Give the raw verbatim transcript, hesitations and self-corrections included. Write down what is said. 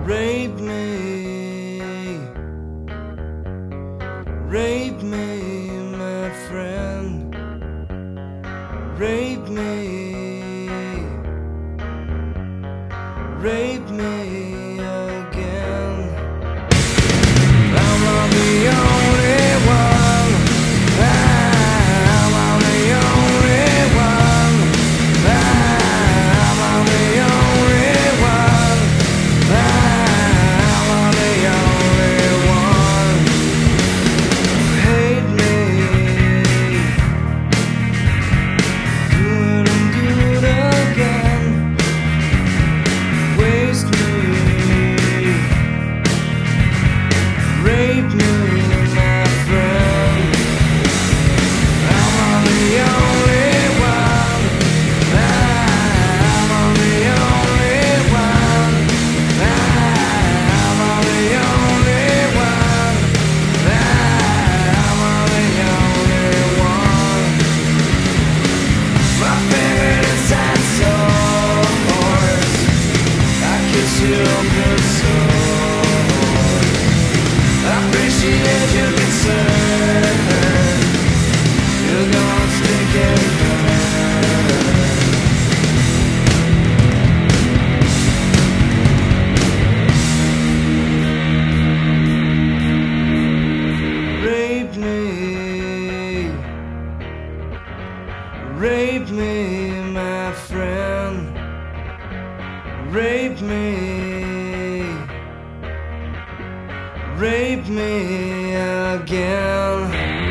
Rape me, rape me, my friend. Rape me, rape me again. I'm not the only one. I'm not the only one. I'm not the only one. I'm not the only one. Hate me, do it and do it again. Waste me, rape me, my friend. I'm not the only one. I'm not the only one. I'm not the only one. I'm not the only one. My favorite inside source. I kiss you good soul. I appreciate your concern. You're gonna stick and burn. Rape me, rape me, my friend. Rape me, rape me again.